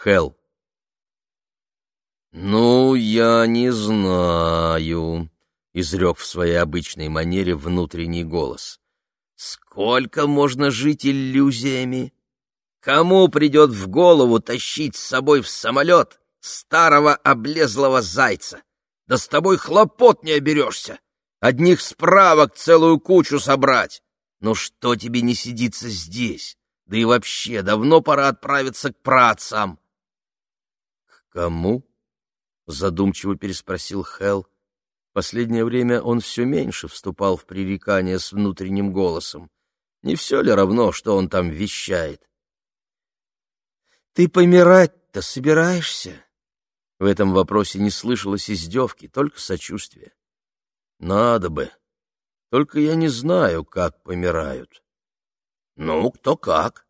Хэл. «Ну, я не знаю», — изрек в своей обычной манере внутренний голос. «Сколько можно жить иллюзиями? Кому придет в голову тащить с собой в самолет старого облезлого зайца? Да с тобой хлопот не оберешься. Одних справок целую кучу собрать. Ну что тебе не сидится здесь? Да и вообще, давно пора отправиться к праотцам». «К кому?» — задумчиво переспросил Хэл. Последнее время он все меньше вступал в пререкания с внутренним голосом. Не все ли равно, что он там вещает? «Ты помирать-то собираешься?» В этом вопросе не слышалось издевки, только сочувствие. «Надо бы. Только я не знаю, как помирают». «Ну, кто как?»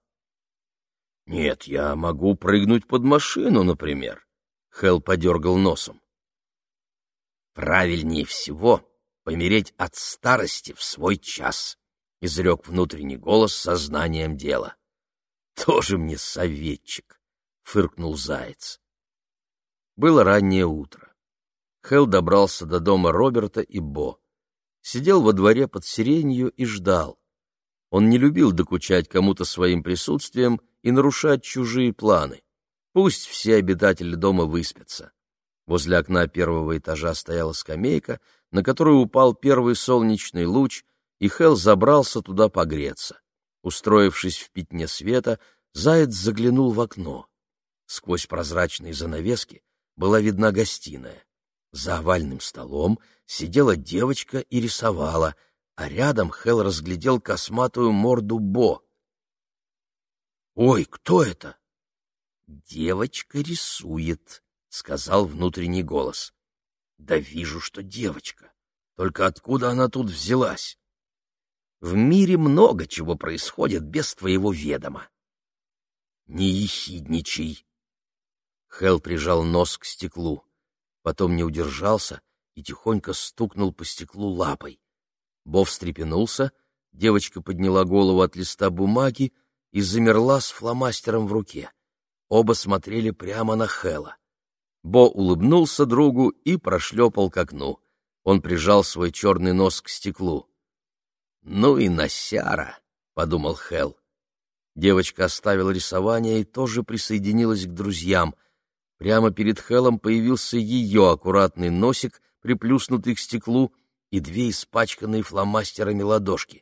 «Нет, я могу прыгнуть под машину, например». Хэл подергал носом. «Правильнее всего помереть от старости в свой час», — изрек внутренний голос с сознанием дела. «Тоже мне советчик», — фыркнул заяц. Было раннее утро. Хэл добрался до дома Роберта и Бо. Сидел во дворе под сиренью и ждал. Он не любил докучать кому-то своим присутствием и нарушать чужие планы. Пусть все обитатели дома выспятся. Возле окна первого этажа стояла скамейка, на которую упал первый солнечный луч, и Хэл забрался туда погреться. Устроившись в пятне света, заяц заглянул в окно. Сквозь прозрачные занавески была видна гостиная. За овальным столом сидела девочка и рисовала, а рядом Хэл разглядел косматую морду Бо. «Ой, кто это?» «Девочка рисует», — сказал внутренний голос. «Да вижу, что девочка. Только откуда она тут взялась?» «В мире много чего происходит без твоего ведома». «Не ехидничай». Хэл прижал нос к стеклу, потом не удержался и тихонько стукнул по стеклу лапой. Бо встрепенулся, девочка подняла голову от листа бумаги и замерла с фломастером в руке. Оба смотрели прямо на Хэла. Бо улыбнулся другу и прошлепал к окну. Он прижал свой черный нос к стеклу. «Ну и носяра», — подумал Хэл. Девочка оставила рисование и тоже присоединилась к друзьям. Прямо перед Хэлом появился ее аккуратный носик, приплюснутый к стеклу, и две испачканные фломастерами ладошки.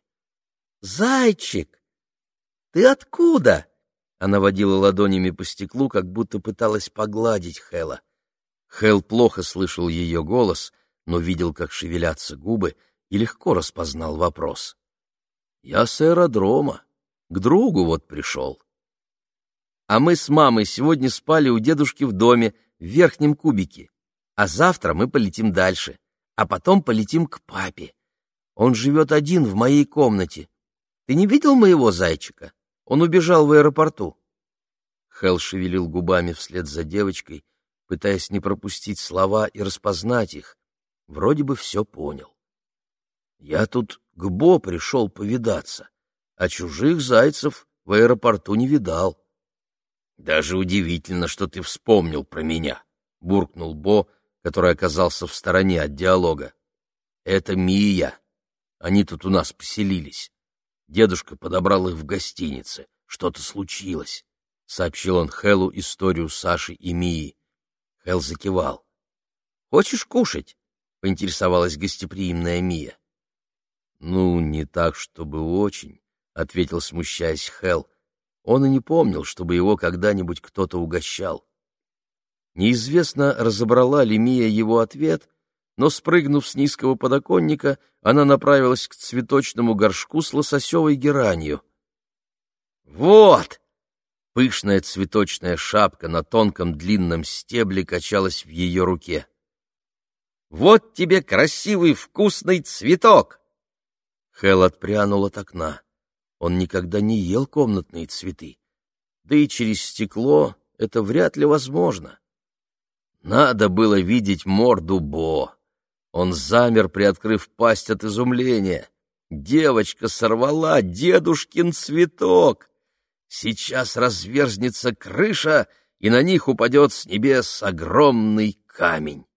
«Зайчик, ты откуда?» Она водила ладонями по стеклу, как будто пыталась погладить Хэла. Хэл плохо слышал ее голос, но видел, как шевелятся губы, и легко распознал вопрос. «Я с аэродрома. К другу вот пришел». «А мы с мамой сегодня спали у дедушки в доме, в верхнем кубике. А завтра мы полетим дальше, а потом полетим к папе. Он живет один в моей комнате. Ты не видел моего зайчика? Он убежал в аэропорту». Хэл шевелил губами вслед за девочкой, пытаясь не пропустить слова и распознать их. Вроде бы все понял. «Я тут к Бо пришел повидаться, а чужих зайцев в аэропорту не видал». «Даже удивительно, что ты вспомнил про меня», — буркнул Бо, который оказался в стороне от диалога. «Это Мия. Они тут у нас поселились. Дедушка подобрал их в гостинице. Что-то случилось», — сообщил он Хэлу историю Саши и Мии. Хэл закивал. «Хочешь кушать?» — поинтересовалась гостеприимная Мия. «Ну, не так, чтобы очень», — ответил, смущаясь Хэл. Он и не помнил, чтобы его когда-нибудь кто-то угощал. Неизвестно, разобрала ли Мия его ответ, но, спрыгнув с низкого подоконника, она направилась к цветочному горшку с лососевой геранью. «Вот!» Пышная цветочная шапка на тонком длинном стебле качалась в ее руке. «Вот тебе красивый вкусный цветок!» Хэл отпрянул от окна. Он никогда не ел комнатные цветы. Да и через стекло это вряд ли возможно. Надо было видеть морду Бо. Он замер, приоткрыв пасть от изумления. Девочка сорвала дедушкин цветок. Сейчас разверзнется крыша, и на них упадет с небес огромный камень.